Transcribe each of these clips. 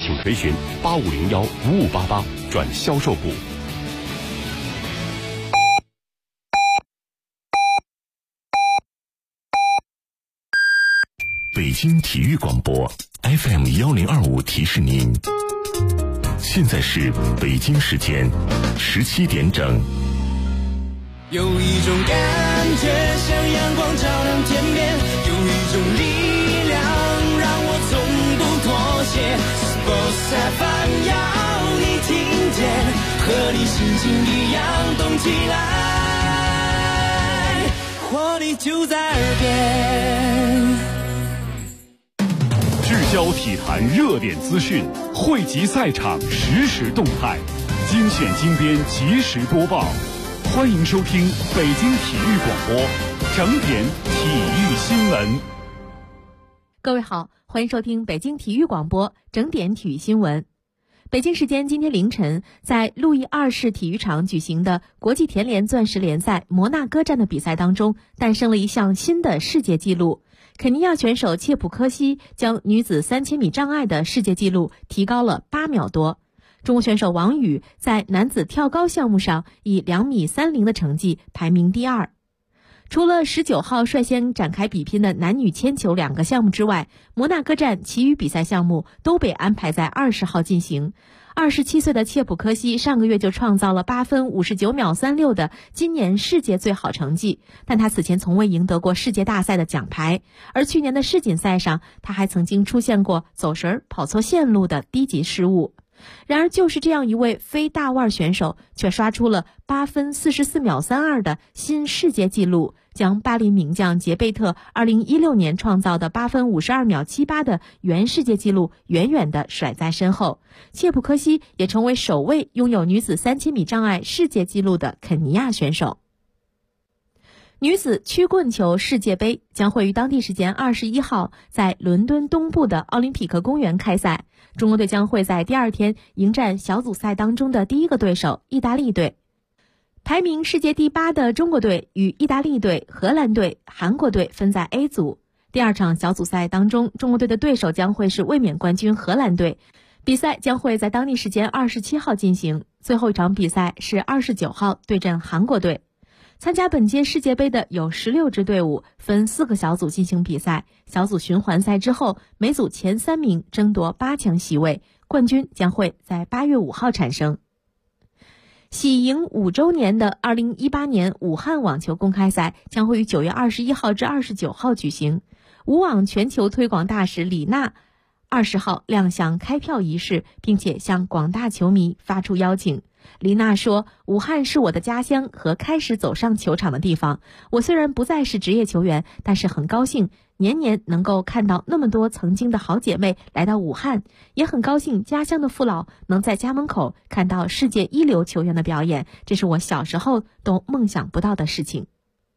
请垂询8501-5588转销售部。 北京体育广播 FM1025提示您，现在是北京时间17点整。 有一种感觉像阳光照亮天边，有一种力量让我从不妥协。Sports FM 要你听见，和你心情一样动起来，活力就在耳边。 聚焦体坛热点资讯，汇集赛场实时动态，精选精编及时播报。欢迎收听北京体育广播整点体育新闻。 各位好，欢迎收听北京体育广播整点体育新闻。北京时间今天凌晨，在路易2世体育场举行的国际田联钻石联赛摩纳哥站的比赛当中，诞生了一项新的世界纪录。肯尼亚选手切普科西将女子3000米障碍的世界纪录提高了8秒多。中国选手王宇在男子跳高项目上以2米30的成绩排名第2。除了19号率先展开比拼的男女铅球2个项目之外，摩纳哥站其余比赛项目都被安排在20号进行。27岁的切普科西上个月就创造了8分59秒36的今年世界最好成绩，但他此前从未赢得过世界大赛的奖牌，而去年的世锦赛上，他还曾经出现过走神、跑错线路的低级失误。然而就是这样一位非大腕选手，却刷出了8分44秒32的新世界纪录，将巴林名将杰贝特2016年创造的8分52秒78的原世界纪录远远地甩在身后。切普科西也成为首位拥有女子3000米障碍世界纪录的肯尼亚选手。女子曲棍球世界杯将会于当地时间21号在伦敦东部的奥林匹克公园开赛，中国队将会在第2天迎战小组赛当中的第一个对手意大利队。排名世界第8的中国队与意大利队、荷兰队、韩国队分在 A 组。第2场小组赛当中，中国队的对手将会是卫冕冠军荷兰队。比赛将会在当地时间27号进行，最后一场比赛是29号对阵韩国队。参加本届世界杯的有16支队伍，分4个小组进行比赛。小组循环赛之后，每组前3名争夺8强席位，冠军将会在8月5号产生。喜迎5周年的2018年武汉网球公开赛将会于9月21号至29号举行。武网全球推广大使李娜20号亮相开票仪式，并且向广大球迷发出邀请。李娜说，武汉是我的家乡和开始走上球场的地方。我虽然不再是职业球员，但是很高兴年年能够看到那么多曾经的好姐妹来到武汉，也很高兴家乡的父老能在家门口看到世界一流球员的表演，这是我小时候都梦想不到的事情。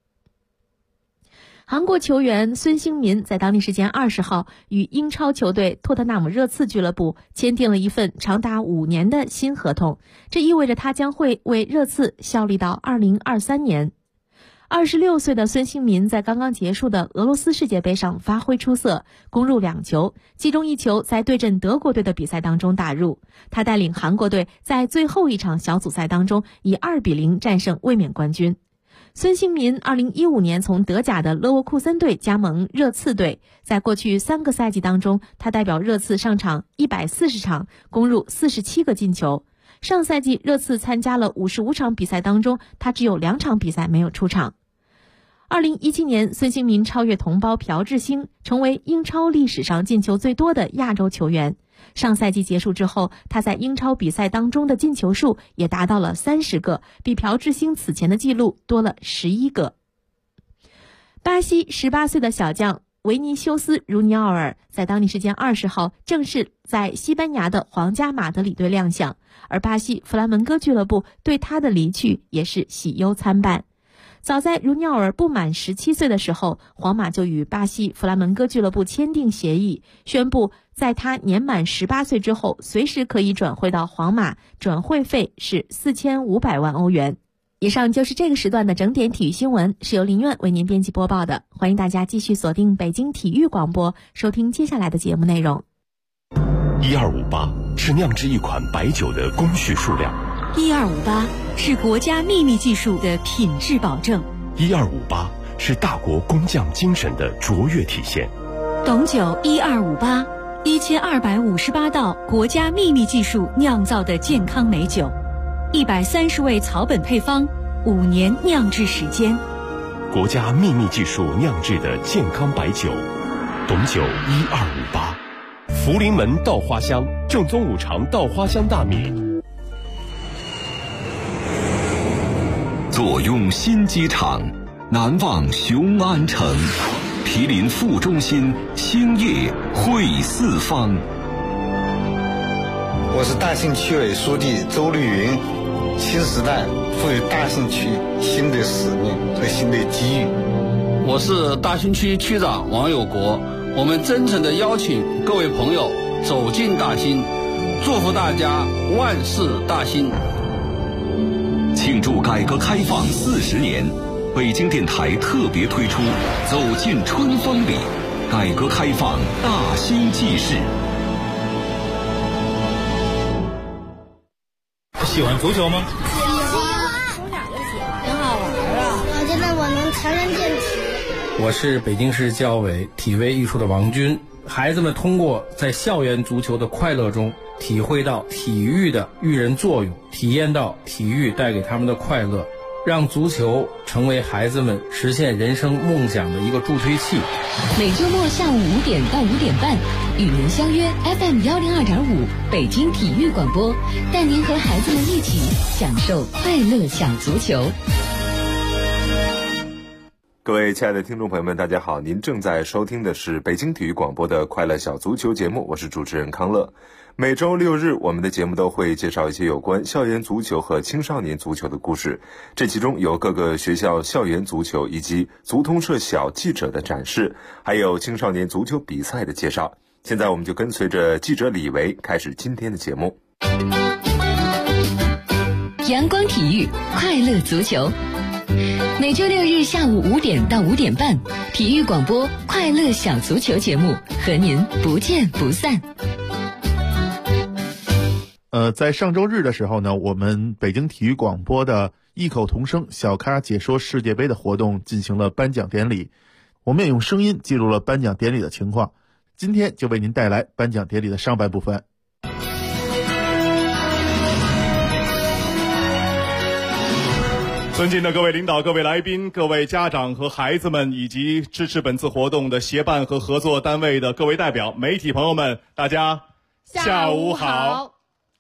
韩国球员孙兴民在当地时间20号与英超球队托特纳姆热刺俱乐部签订了一份长达5年的新合同，这意味着他将会为热刺效力到2023年。26岁的孙兴民在刚刚结束的俄罗斯世界杯上发挥出色，攻入2球，其中1球在对阵德国队的比赛当中打入。他带领韩国队在最后一场小组赛当中以2-0战胜卫冕冠军。孙兴民2015年从德甲的勒沃库森队加盟热刺队，在过去3个赛季当中，他代表热刺上场140场，攻入47个进球。上赛季热刺参加了55场比赛当中，他只有2场比赛没有出场。2017年，孙兴民超越同胞朴智星，成为英超历史上进球最多的亚洲球员。上赛季结束之后，他在英超比赛当中的进球数也达到了30个，比朴智星此前的记录多了11个。巴西18岁的小将维尼修斯·茹尼奥尔在当地时间20号正式在西班牙的皇家马德里队亮相，而巴西弗拉门戈俱乐部对他的离去也是喜忧参半。早在茹尼奥尔不满17岁的时候，皇马就与巴西弗拉门戈俱乐部签订协议，宣布在他年满18岁之后，随时可以转会到皇马，转会费是4500万欧元。以上就是这个时段的整点体育新闻，是由林苑为您编辑播报的。欢迎大家继续锁定北京体育广播，收听接下来的节目内容。 1258是酿制一款白酒的工序数量 ，1258是国家秘密技术的品质保证 ，1258是大国工匠精神的卓越体现。 董酒1258，1258道国家秘密技术酿造的健康美酒，130味草本配方，5年酿制时间。 国家秘密技术酿制的健康白酒，董酒1258。福临门稻花香，正宗五常稻花香大米。 坐拥新机场，难忘雄安城。毗邻副中心，兴业汇四方。 我是大兴区委书记周绿云。新时代赋予大兴区新的使命和新的机遇。 我是大兴区区长王有国。我们真诚地邀请各位朋友走进大兴，祝福大家万事大兴。 庆祝改革开放40年，北京电台特别推出走进春风里，改革开放大兴纪事。 喜欢足球吗？ 喜欢，从小就喜欢，挺好玩啊！我觉得我能强身健体。 我是北京市教委体卫艺术的王军。孩子们通过在校园足球的快乐中，体会到体育的育人作用，体验到体育带给他们的快乐，让足球成为孩子们实现人生梦想的一个助推器。 每周末下午5点到5点半，与您相约 FM102.5北京体育广播，带您和孩子们一起享受快乐小足球。 各位亲爱的听众朋友们，大家好，您正在收听的是北京体育广播的快乐小足球节目，我是主持人康乐。每周6日，我们的节目都会介绍一些有关校园足球和青少年足球的故事，这其中有各个学校校园足球以及足通社小记者的展示，还有青少年足球比赛的介绍。现在我们就跟随着记者李维开始今天的节目。 阳光体育，快乐足球。每周6日下午5点到5点半，体育广播快乐小足球节目和您不见不散。 在上周日的时候呢，我们北京体育广播的异口同声小咖解说世界杯的活动进行了颁奖典礼，我们也用声音记录了颁奖典礼的情况。今天就为您带来颁奖典礼的上半部分。 尊敬的各位领导、各位来宾、各位家长和孩子们，以及支持本次活动的协办和合作单位的各位代表、媒体朋友们，大家下午好。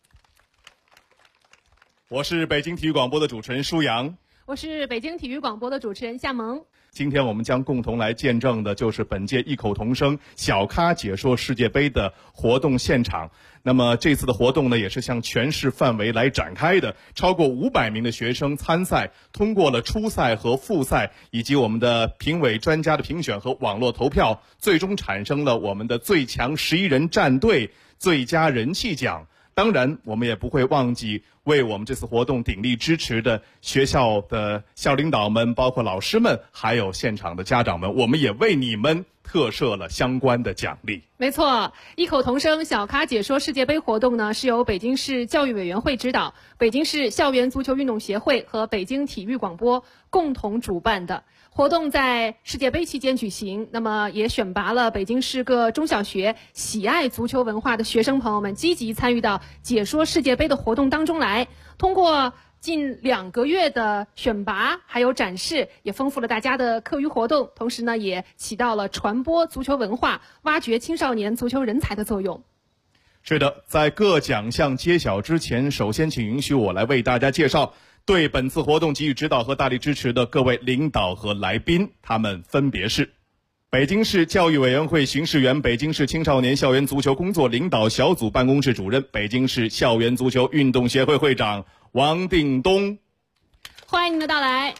我是北京体育广播的主持人舒阳， 我是北京体育广播的主持人夏萌。 今天我们将共同来见证的就是本届异口同声小咖解说世界杯的活动现场。那么这次的活动呢，也是向全市范围来展开的，超过500名的学生参赛，通过了初赛和复赛，以及我们的评委专家的评选和网络投票，最终产生了我们的最强11人战队最佳人气奖。当然我们也不会忘记为我们这次活动鼎力支持的学校的校领导们，包括老师们，还有现场的家长们，我们也为你们特设了相关的奖励。 没错，异口同声小咖解说世界杯活动呢，是由北京市教育委员会指导，北京市校园足球运动协会和北京体育广播共同主办的活动，在世界杯期间举行。那么也选拔了北京市各中小学喜爱足球文化的学生朋友们，积极参与到解说世界杯的活动当中来。通过近2个月的选拔还有展示，也丰富了大家的课余活动，同时呢也起到了传播足球文化、挖掘青少年足球人才的作用。 是的，在各奖项揭晓之前，首先请允许我来为大家介绍对本次活动给予指导和大力支持的各位领导和来宾，他们分别是北京市教育委员会巡视员、北京市青少年校园足球工作领导小组办公室主任、北京市校园足球运动协会会长王定东。 欢迎您的到来。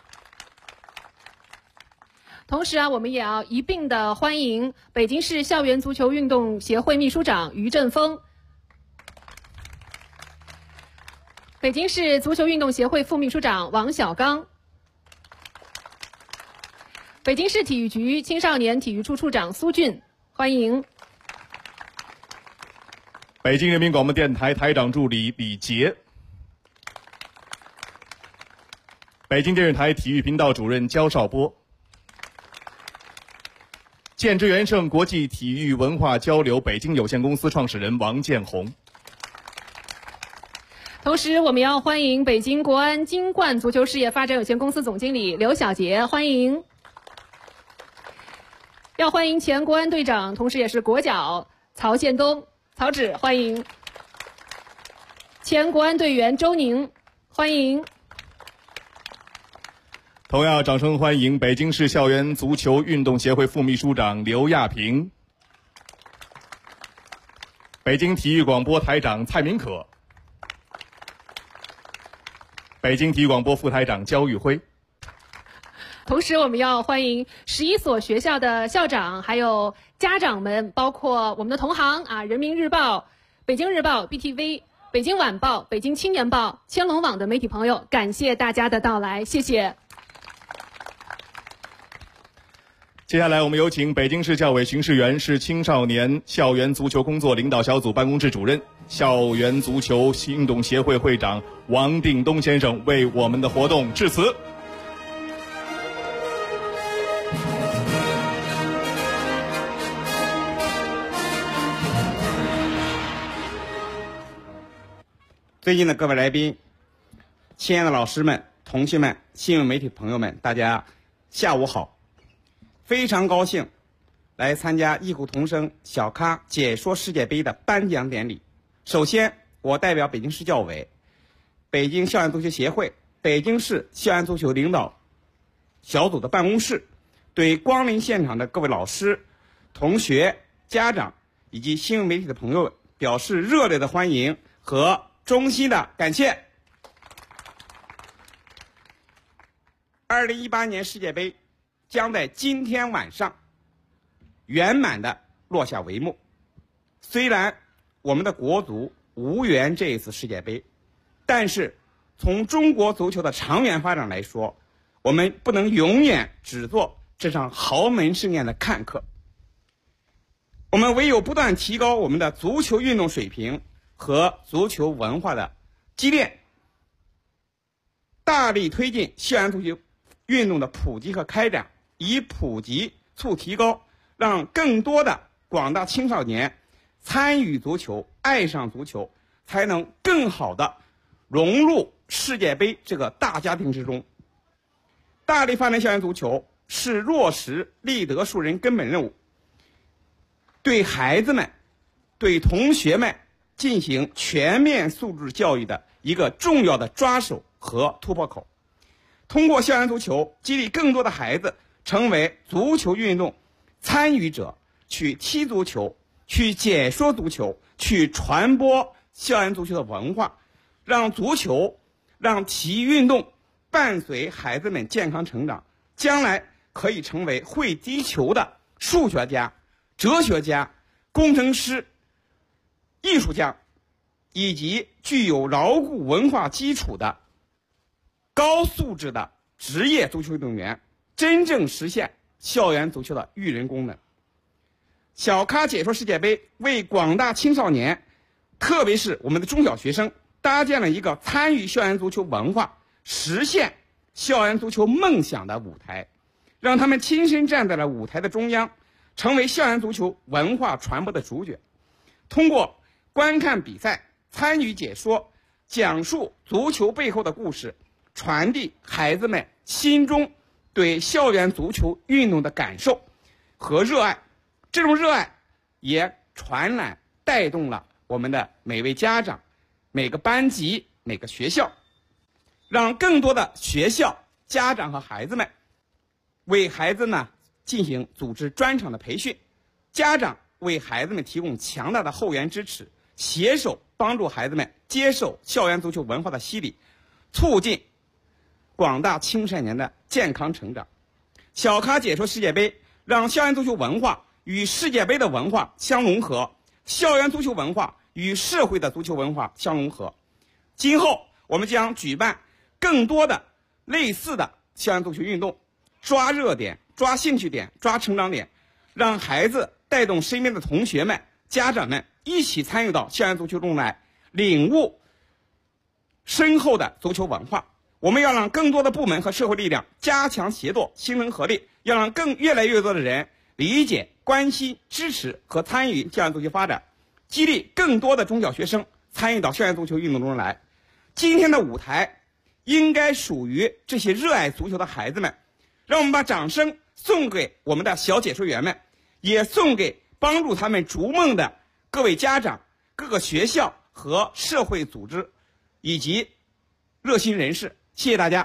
同时我们也要一并的欢迎北京市校园足球运动协会秘书长于振峰，北京市足球运动协会副秘书长王小刚，北京市体育局青少年体育处处长苏俊，欢迎。 北京人民广播电台台长助理李杰，北京电视台体育频道主任焦少波，建之元盛国际体育文化交流北京有限公司创始人王建红。 同时，我们要欢迎北京国安金冠足球事业发展有限公司总经理刘晓杰，欢迎。要欢迎前国安队长，同时也是国脚曹宪东，曹指，欢迎。前国安队员周宁，欢迎。 同样掌声欢迎北京市校园足球运动协会副秘书长刘亚平，北京体育广播台长蔡明可，北京体育广播副台长焦玉辉。 同时，我们要欢迎11所学校的校长，还有家长们，包括我们的同行啊，人民日报、北京日报、BTV、北京晚报、北京青年报、千龙网的媒体朋友，感谢大家的到来，谢谢。 接下来，我们有请北京市教委巡视员、市青少年校园足球工作领导小组办公室主任、校园足球运动协会会长王定东先生为我们的活动致辞。 尊敬的各位来宾，亲爱的老师们、同学们、新闻媒体朋友们，大家下午好！非常高兴来参加异口同声小咖解说世界杯的颁奖典礼。首先，我代表北京市教委、北京校园足球协会、北京市校园足球领导小组的办公室，对光临现场的各位老师、同学、家长以及新闻媒体的朋友表示热烈的欢迎和衷心的感谢。2018年世界杯将在今天晚上圆满的落下帷幕。虽然我们的国足无缘这一次世界杯，但是从中国足球的长远发展来说，我们不能永远只做这场豪门盛宴的看客。我们唯有不断提高我们的足球运动水平和足球文化的积淀，大力推进校园足球运动的普及和开展，以普及促提高，让更多的广大青少年参与足球、爱上足球，才能更好的融入世界杯这个大家庭之中。大力发展校园足球是落实立德树人根本任务，对孩子们、对同学们进行全面素质教育的一个重要的抓手和突破口。通过校园足球，激励更多的孩子成为足球运动参与者，去踢足球，去解说足球，去传播校园足球的文化，让足球、让体育运动伴随孩子们健康成长，将来可以成为会踢球的数学家、哲学家、工程师、艺术家，以及具有牢固文化基础的高素质的职业足球运动员，真正实现校园足球的育人功能。小咖解说世界杯为广大青少年，特别是我们的中小学生，搭建了一个参与校园足球文化、实现校园足球梦想的舞台，让他们亲身站在了舞台的中央，成为校园足球文化传播的主角。通过观看比赛、参与解说、讲述足球背后的故事，传递孩子们心中对校园足球运动的感受和热爱。这种热爱也传染带动了我们的每位家长、每个班级、每个学校，让更多的学校、家长和孩子们为孩子呢进行组织专场的培训，家长为孩子们提供强大的后援支持，携手帮助孩子们接受校园足球文化的洗礼，促进广大青少年的健康成长。小咖解说世界杯，让校园足球文化与世界杯的文化相融合，校园足球文化与社会的足球文化相融合。今后我们将举办更多的类似的校园足球运动，抓热点、抓兴趣点、抓成长点，让孩子带动身边的同学们、家长们一起参与到校园足球中来，领悟深厚的足球文化。我们要让更多的部门和社会力量加强协作，形成合力，要让越来越多的人理解、关心、支持和参与校园足球发展，激励更多的中小学生参与到校园足球运动中来。今天的舞台应该属于这些热爱足球的孩子们，让我们把掌声送给我们的小解说员们，也送给帮助他们逐梦的各位家长、各个学校和社会组织以及热心人士。谢谢大家。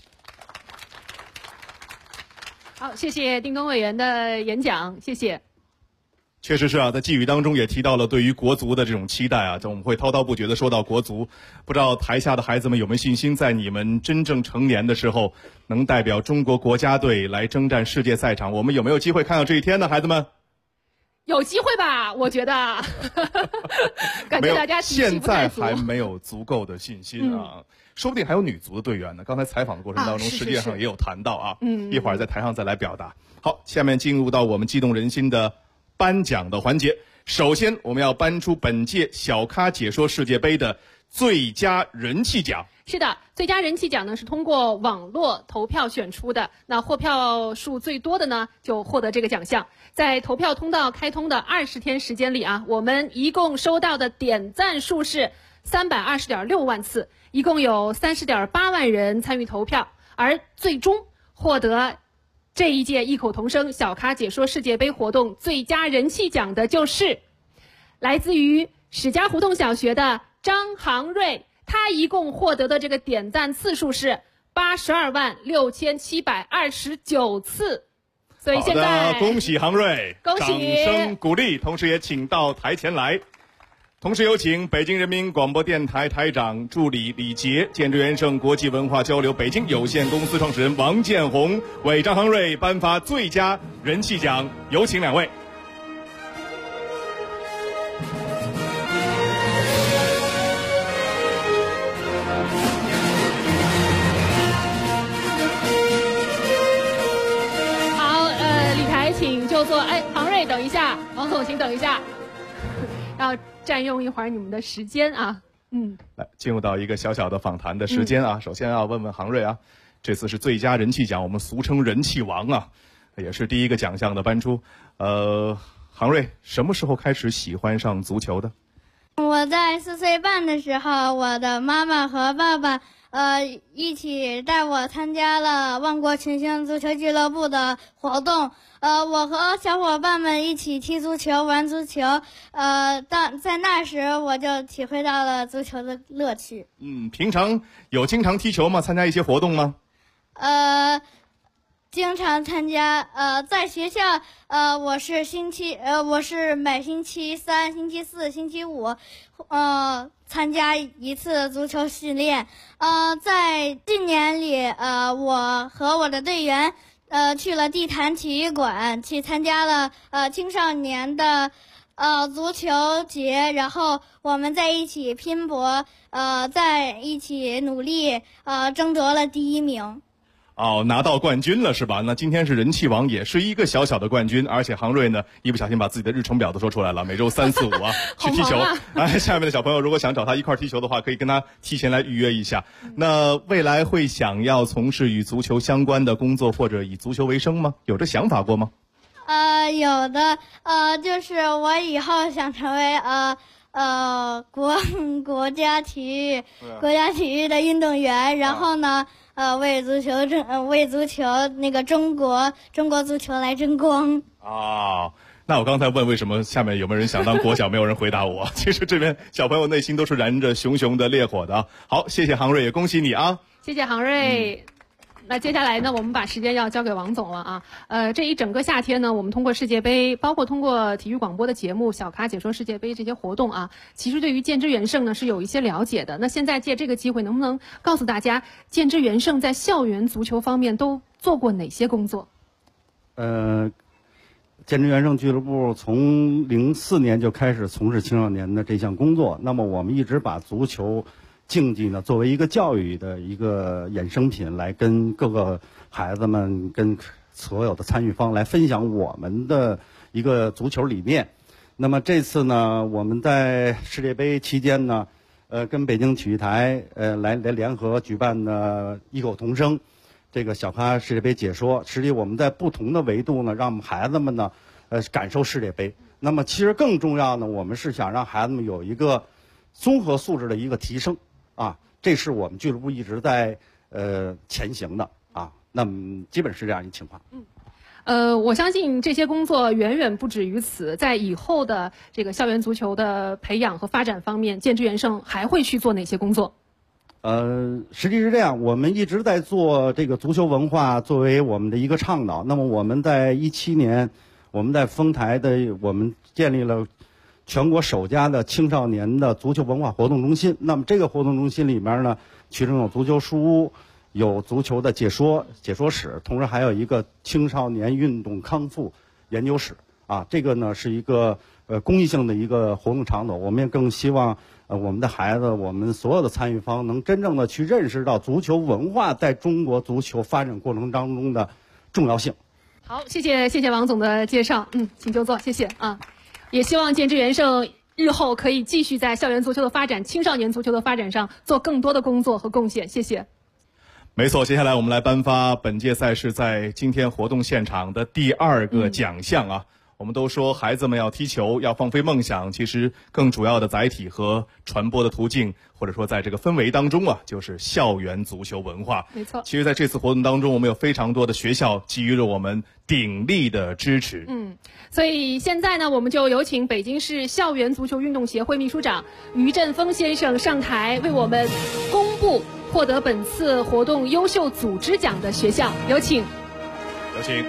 好，谢谢丁东委员的演讲，谢谢。 确实是啊，在寄语当中也提到了对于国足的这种期待啊，我们会滔滔不绝地说到国足。不知道台下的孩子们有没有信心，在你们真正成年的时候，能代表中国国家队来征战世界赛场？我们有没有机会看到这一天呢，孩子们？ 有机会吧，我觉得。感觉大家现在还没有足够的信心啊。说不定还有女足的队员呢。刚才采访的过程当中，实际上也有谈到啊。一会儿在台上再来表达。好，下面进入到我们激动人心的颁奖的环节。首先，我们要颁出本届小咖解说世界杯的最佳人气奖。 是的，最佳人气奖呢是通过网络投票选出的。那获票数最多的呢，就获得这个奖项。在投票通道开通的20天时间里啊，我们一共收到的点赞数是320.6万次，一共有30.8万人参与投票，而最终获得这一届异口同声小咖解说世界杯活动最佳人气奖的就是来自于史家胡同小学的张航瑞，他一共获得的这个点赞次数是826729次。所以现在恭喜航瑞， 恭喜， 掌声鼓励，同时也请到台前来。同时有请北京人民广播电台台长助理李杰、建志元盛国际文化交流北京有限公司创始人王建红为张航瑞颁发最佳人气奖，有请两位。 请就坐。哎，航瑞，等一下，王总，请等一下，要占用一会儿你们的时间啊。 来，进入到一个小小的访谈的时间啊。首先要问问航瑞啊，这次是最佳人气奖，我们俗称人气王啊，也是第一个奖项的颁出。航瑞什么时候开始喜欢上足球的？ 我在4岁半的时候，我的妈妈和爸爸一起带我参加了万国群星足球俱乐部的活动。我和小伙伴们一起踢足球、玩足球。在那时我就体会到了足球的乐趣。 平常有经常踢球吗？参加一些活动吗？ 经常参加。在学校，我是每星期3、星期4、星期5，参加一次足球训练。在近年里，我和我的队员，去了地坛体育馆，去参加了青少年的足球节，然后我们在一起拼搏，在一起努力，争夺了第1名。 拿到冠军了是吧？那今天是人气王，也是一个小小的冠军，而且航瑞呢，一不小心把自己的日程表都说出来了，每周3、4、5啊去踢球。下面的小朋友如果想找他一块踢球的话，可以跟他提前来预约一下。那未来会想要从事与足球相关的工作，或者以足球为生吗？有这想法过吗？ 有的，就是我以后想成为国家体育的运动员，然后呢，为足球那个中国足球来争光。 那我刚才问为什么下面有没有人想当国脚，没有人回答我。其实这边小朋友内心都是燃着熊熊的烈火的。好，谢谢航瑞，也恭喜你啊！ 谢谢航瑞。那接下来呢，我们把时间要交给王总了啊。这一整个夏天呢，我们通过世界杯，包括通过体育广播的节目、小咖解说世界杯这些活动啊，其实对于建知元盛呢是有一些了解的。那现在借这个机会，能不能告诉大家，建知元盛在校园足球方面都做过哪些工作？ 建知元盛俱乐部从04年就开始从事青少年的这项工作。那么我们一直把足球竞技呢作为一个教育的一个衍生品，来跟各个孩子们、跟所有的参与方来分享我们的一个足球理念。 那么这次呢，我们在世界杯期间呢，跟北京体育台来联合举办的异口同声这个小咖世界杯解说，实际我们在不同的维度呢，让我们孩子们呢感受世界杯。那么其实更重要呢，我们是想让孩子们有一个综合素质的一个提升啊，这是我们俱乐部一直在前行的啊。那么基本是这样一情况。 我相信这些工作远远不止于此，在以后的这个校园足球的培养和发展方面，建志元盛还会去做哪些工作？ 实际是这样，我们一直在做这个足球文化作为我们的一个倡导。那么我们在2017年，我们在丰台我们建立了全国首家的青少年的足球文化活动中心。那么这个活动中心里面呢，其中有足球书屋，有足球的解说室，同时还有一个青少年运动康复研究室啊。这个呢是一个公益性的一个活动场所。我们也更希望我们的孩子，我们所有的参与方能真正的去认识到足球文化在中国足球发展过程当中的重要性。 好，谢谢王总的介绍。请就坐，谢谢啊。也希望建志元盛日后可以继续在校园足球的发展、青少年足球的发展上做更多的工作和贡献。谢谢。 没错，接下来我们来颁发本届赛事在今天活动现场的第2个奖项啊。我们都说孩子们要踢球，要放飞梦想，其实更主要的载体和传播的途径，或者说在这个氛围当中啊，就是校园足球文化。 没错。 其实在这次活动当中，我们有非常多的学校给予了我们鼎力的支持。 所以现在呢，我们就有请北京市校园足球运动协会秘书长于振峰先生上台，为我们公布获得本次活动优秀组织奖的学校。有请。 有请。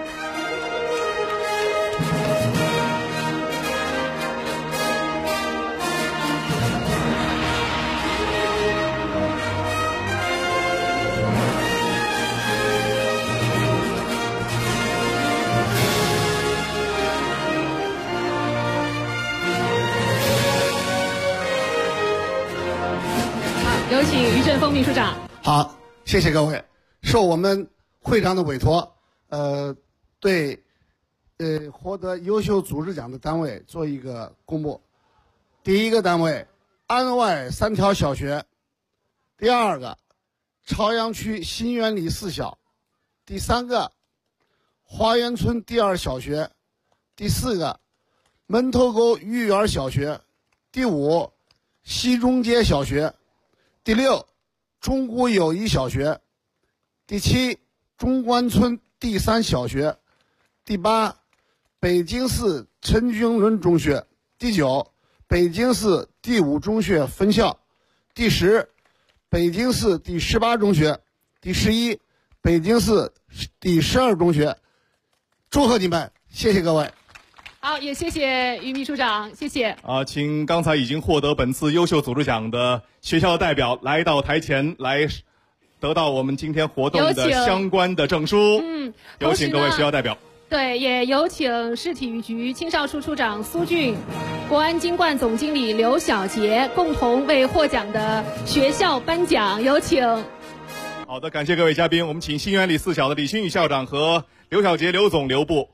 有请于振峰秘书长。 好，谢谢各位。受我们会长的委托，对获得优秀组织奖的单位做一个公布。第一个单位，安外3条小学；第2个，朝阳区新源里4小；第3个，花园村第2小学；第4个，门头沟育园小学；第5，西中街小学；第6，中国友谊小学；第7，中关村第3小学；第8，北京市陈君伦中学；第9，北京市第5中学分校；第10，北京市第18中学；第11，北京市第12中学。祝贺你们，谢谢各位。 好，也谢谢于秘书长，谢谢。 请刚才已经获得本次优秀组织奖的学校代表来到台前来得到我们今天活动的相关的证书。有请各位学校代表。 对，也有请市体育局青少处处长苏俊、国安金冠总经理刘小杰共同为获奖的学校颁奖。有请。 好的，感谢各位嘉宾。我们请新源里4小的李新宇校长和刘小杰刘总留步。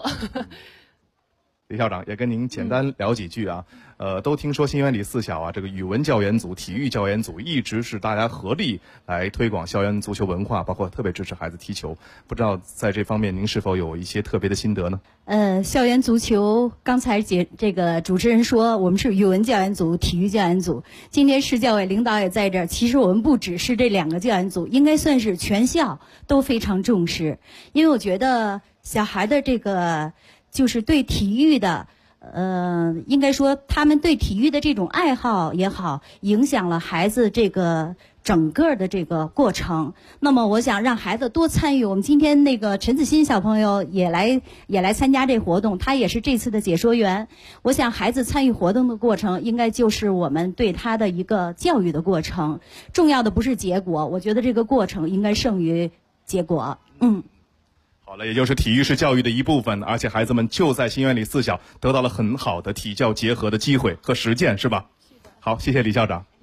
李校长也跟您简单聊几句啊。都听说新源里4小啊，这个语文教研组、体育教研组一直是大家合力来推广校园足球文化，包括特别支持孩子踢球。不知道在这方面您是否有一些特别的心得呢？ 校园足球，刚才这个主持人说我们是语文教研组、体育教研组。今天市教委领导也在这儿，其实我们不只是这2个教研组，应该算是全校都非常重视。因为我觉得小孩的这个就是对体育的。应该说他们对体育的这种爱好也好，影响了孩子这个整个的这个过程。那么我想让孩子多参与。我们今天那个陈子欣小朋友也来参加这活动，他也是这次的解说员。我想孩子参与活动的过程，应该就是我们对他的一个教育的过程。重要的不是结果，我觉得这个过程应该胜于结果。 好了，也就是体育是教育的一部分，而且孩子们就在新源里4小得到了很好的体教结合的机会和实践，是吧？好，谢谢李校长。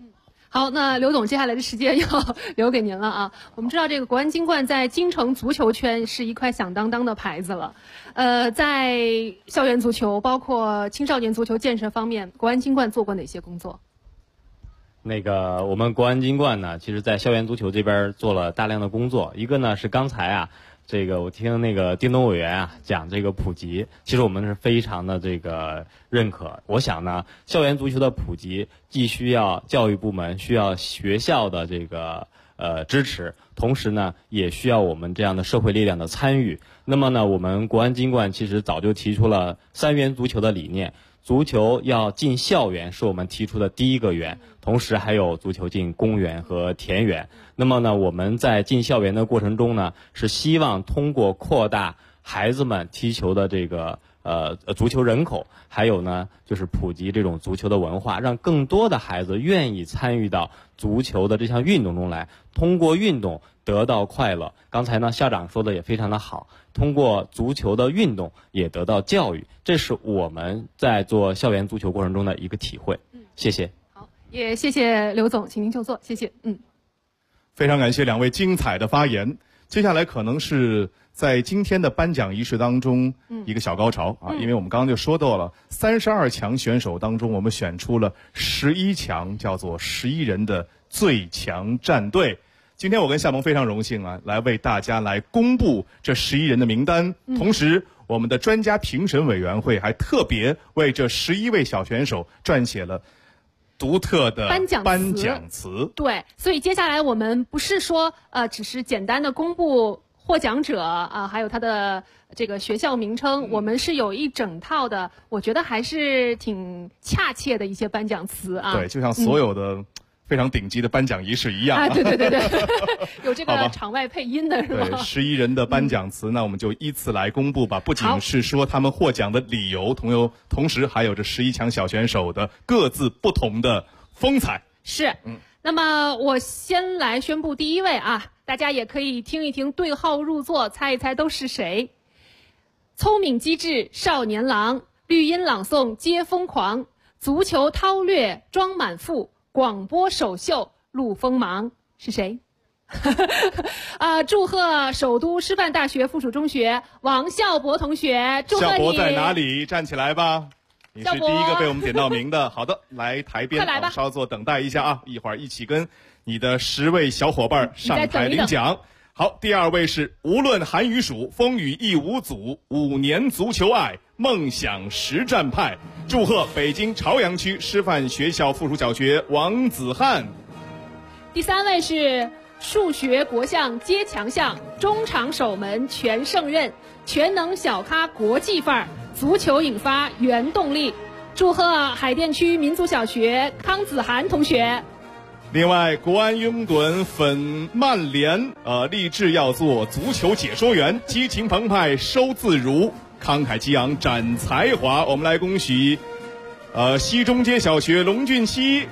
好，那刘总，接下来的时间要留给您了啊。我们知道这个国安金冠在京城足球圈是一块响当当的牌子了。在校园足球，包括青少年足球建设方面，国安金冠做过哪些工作？ 我们国安金冠呢，其实在校园足球这边做了大量的工作。一个呢是刚才我听丁东委员讲这个普及，其实我们是非常的认可。我想呢，校园足球的普及既需要教育部门，需要学校的支持，同时呢也需要我们这样的社会力量的参与。那么呢，我们国安金冠其实早就提出了3元足球的理念。足球要进校园是我们提出的第一个园，同时还有足球进公园和田园。那么呢，我们在进校园的过程中呢，是希望通过扩大孩子们踢球的足球人口，还有呢就是普及这种足球的文化，让更多的孩子愿意参与到足球的这项运动中来，通过运动得到快乐。刚才呢校长说的也非常的好，通过足球的运动也得到教育，这是我们在做校园足球过程中的一个体会。谢谢。 好，也谢谢刘总，请您就座，谢谢。 非常感谢2位精彩的发言。接下来可能是在今天的颁奖仪式当中一个小高潮因为我们刚刚就说到了32强选手当中，我们选出了11强，叫做11人的最强战队。今天我跟夏萌非常荣幸来为大家来公布这11人的名单，同时我们的专家评审委员会还特别为这11位小选手撰写了独特的颁奖词。 对，所以接下来我们不是说只是简单的公布获奖者还有他的这个学校名称，我们是有一整套的，我觉得还是挺恰切的一些颁奖词对，就像所有的非常顶级的颁奖仪式一样对，有这个场外配音的是吧？ 对，11人的颁奖词那我们就依次来公布吧。不仅是说他们获奖的理由，同时还有这11强小选手的各自不同的风采。 是，那么我先来宣布第一位大家也可以听一听对号入座，猜一猜都是谁。聪明机智少年郎，绿音朗诵皆疯狂，足球韬略装满腹，广播首秀路锋芒，是谁？祝贺首都师范大学附属中学王孝博同学，祝贺你！ 孝博在哪里？站起来吧！你是第一个被我们点到名的。好的，来台边， 快来吧， 稍作等待一下一会儿一起跟你的10位小伙伴上台领奖。好，第2位是无论寒与暑，风雨亦无阻，5年足球爱，梦想实战派。祝贺北京朝阳区师范学校附属小学王子翰。 第3位是数学国项皆强项，中场守门全胜任，全能小咖国际范儿，足球引发原动力。祝贺海淀区民族小学康子涵同学。 另外，国安拥趸粉曼联，立志要做足球解说员，激情澎湃收自如，慷慨激昂展才华。我们来恭喜，西中街小学龙俊熙，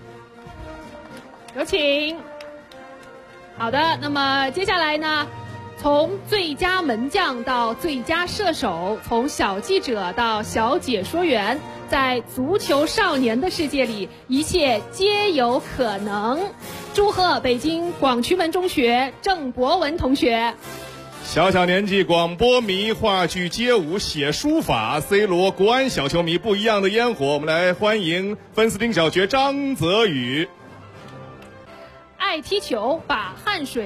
有请。好的，那么接下来呢，从最佳门将到最佳射手，从小记者到小解说员，在足球少年的世界里，一切皆有可能。祝贺北京广渠门中学郑博文同学。 小年纪广播迷，话剧街舞写书法，C 罗国安小球迷不一样的烟火。我们来欢迎芬斯汀小学张泽宇。 爱踢球，把汗水